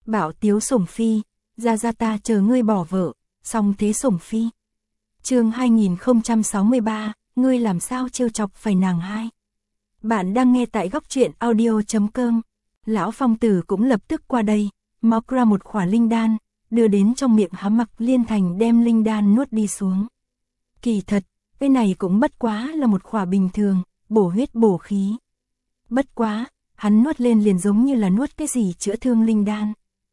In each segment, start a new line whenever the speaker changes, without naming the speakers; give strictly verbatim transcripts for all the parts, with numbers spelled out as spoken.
Bảo tiếu sủng phi, ra ra ta chờ ngươi bỏ vợ, xong thế sủng phi. Chương hai nghìn không trăm sáu mươi ba, ngươi làm sao trêu chọc phải nàng hai. Bạn đang nghe tại góc truyện audio chấm com. Lão phong tử cũng lập tức qua đây, móc ra một khỏa linh đan, đưa đến trong miệng há Mặc Liên Thành đem linh đan nuốt đi xuống. Kỳ thật, cái này cũng bất quá là một khỏa bình thường, bổ huyết bổ khí. Bất quá, hắn nuốt lên liền giống như là nuốt cái gì chữa thương linh đan.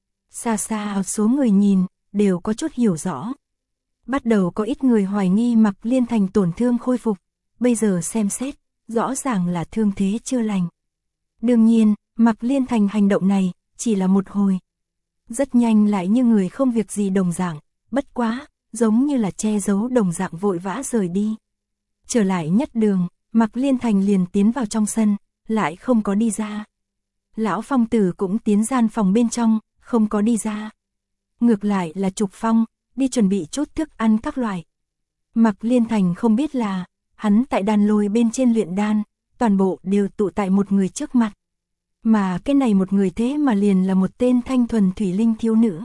Xa xa ở số người nhìn, đều có chút hiểu rõ. Bắt đầu có ít người hoài nghi Mặc Liên Thành tổn thương khôi phục, bây giờ xem xét, rõ ràng là thương thế chưa lành. Đương nhiên, Mặc Liên Thành hành động này, chỉ là một hồi. Rất nhanh lại như người không việc gì đồng dạng, bất quá, giống như là che giấu đồng dạng vội vã rời đi. Trở lại nhất đường, Mặc Liên Thành liền tiến vào trong sân, lại không có đi ra. Lão phong tử cũng tiến gian phòng bên trong, không có đi ra. Ngược lại là Trục Phong, đi chuẩn bị chút thức ăn các loại. Mặc Liên Thành không biết là, hắn tại đàn lôi bên trên luyện đan, toàn bộ đều tụ tại một người trước mặt. Mà cái này một người thế mà liền là một tên thanh thuần thủy linh thiếu nữ.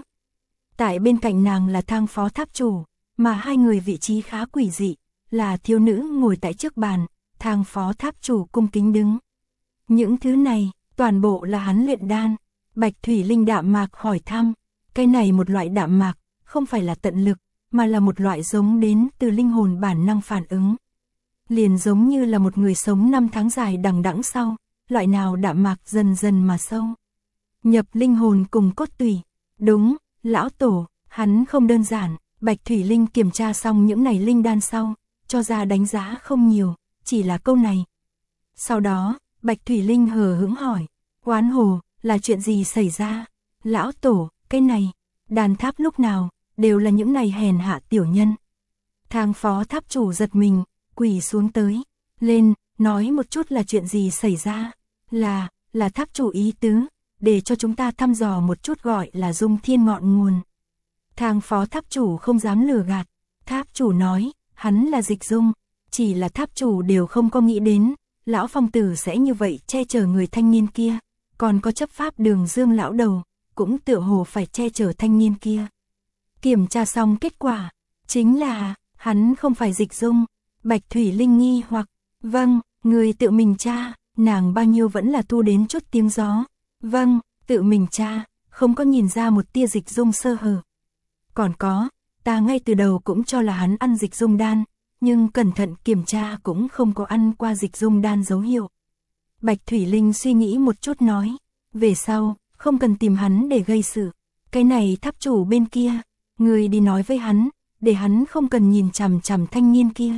Tại bên cạnh nàng là Thang phó tháp chủ, mà hai người vị trí khá quỷ dị, là thiếu nữ ngồi tại trước bàn, Thang phó tháp chủ cung kính đứng. Những thứ này, toàn bộ là hắn luyện đan. Bạch thủy linh đạm mạc hỏi thăm, cái này một loại đạm mạc, không phải là tận lực, mà là một loại giống đến từ linh hồn bản năng phản ứng. Liền giống như là một người sống năm tháng dài đằng đẵng sau, loại nào đạm mạc dần dần mà sâu. Nhập linh hồn cùng cốt tủy. Đúng, lão tổ, hắn không đơn giản. Bạch thủy linh kiểm tra xong những này linh đan sau, cho ra đánh giá không nhiều, chỉ là câu này. Sau đó, Bạch thủy linh hờ hững hỏi, Oán Hồ, là chuyện gì xảy ra? Lão tổ, cái này, đàn tháp lúc nào, đều là những này hèn hạ tiểu nhân. Thang phó tháp chủ giật mình, quỳ xuống tới, lên, nói một chút là chuyện gì xảy ra. Là, là tháp chủ ý tứ, để cho chúng ta thăm dò một chút gọi là Dung Thiên ngọn nguồn. Thang phó tháp chủ không dám lừa gạt, tháp chủ nói, hắn là Dịch Dung, chỉ là tháp chủ đều không có nghĩ đến, lão phong tử sẽ như vậy che chở người thanh niên kia, còn có chấp pháp Đường Dương lão đầu, cũng tựa hồ phải che chở thanh niên kia. Kiểm tra xong kết quả, chính là, hắn không phải Dịch Dung. Bạch thủy linh nghi hoặc, vâng, người tự mình tra. Nàng bao nhiêu vẫn là thu đến chút tiếng gió. Vâng, tự mình tra, không có nhìn ra một tia Dịch Dung sơ hở. Còn có, ta ngay từ đầu cũng cho là hắn ăn Dịch Dung đan, nhưng cẩn thận kiểm tra cũng không có ăn qua Dịch Dung đan dấu hiệu. Bạch thủy linh suy nghĩ một chút nói, về sau, không cần tìm hắn để gây sự. Cái này tháp chủ bên kia, người đi nói với hắn, để hắn không cần nhìn chằm chằm thanh niên kia.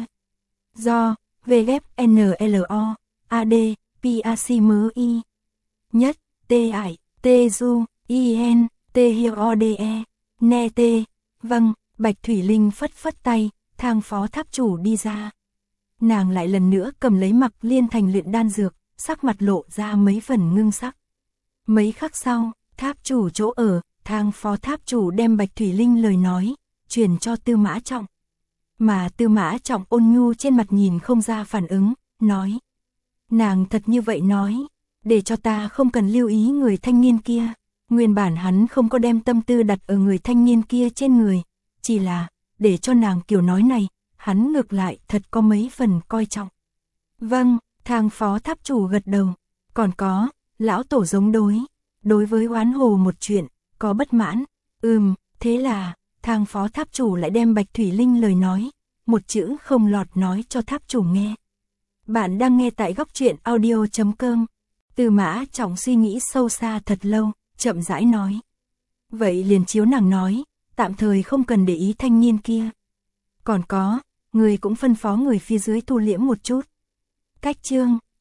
Do, vê giê en lờ o, a đê, pê a xê em i. Nhất, T ải, T du, I N, T hiệu O D E, ne T. Vâng, Bạch thủy linh phất phất tay, Thang phó tháp chủ đi ra. Nàng lại lần nữa cầm lấy Mặc Liên Thành luyện đan dược, sắc mặt lộ ra mấy phần ngưng sắc. Mấy khắc sau, tháp chủ chỗ ở, Thang phó tháp chủ đem Bạch thủy linh lời nói, truyền cho Tư Mã Trọng. Mà Tư Mã Trọng ôn nhu trên mặt nhìn không ra phản ứng, nói. Nàng thật như vậy nói, để cho ta không cần lưu ý người thanh niên kia. Nguyên bản hắn không có đem tâm tư đặt ở người thanh niên kia trên người, chỉ là, để cho nàng kiểu nói này, hắn ngược lại thật có mấy phần coi trọng. Vâng, Thang phó tháp chủ gật đầu. Còn có, lão tổ giống đối, đối với Oán Hồ một chuyện, có bất mãn. Ừm, thế là, Thang phó tháp chủ lại đem Bạch thủy linh lời nói, một chữ không lọt nói cho tháp chủ nghe. Bạn đang nghe tại góc truyện audio chấm com. Tư Mã Trọng suy nghĩ sâu xa thật lâu, chậm rãi nói. Vậy liền chiếu nàng nói, tạm thời không cần để ý thanh niên kia. Còn có, người cũng phân phó người phía dưới thu liễm một chút. Cách chương.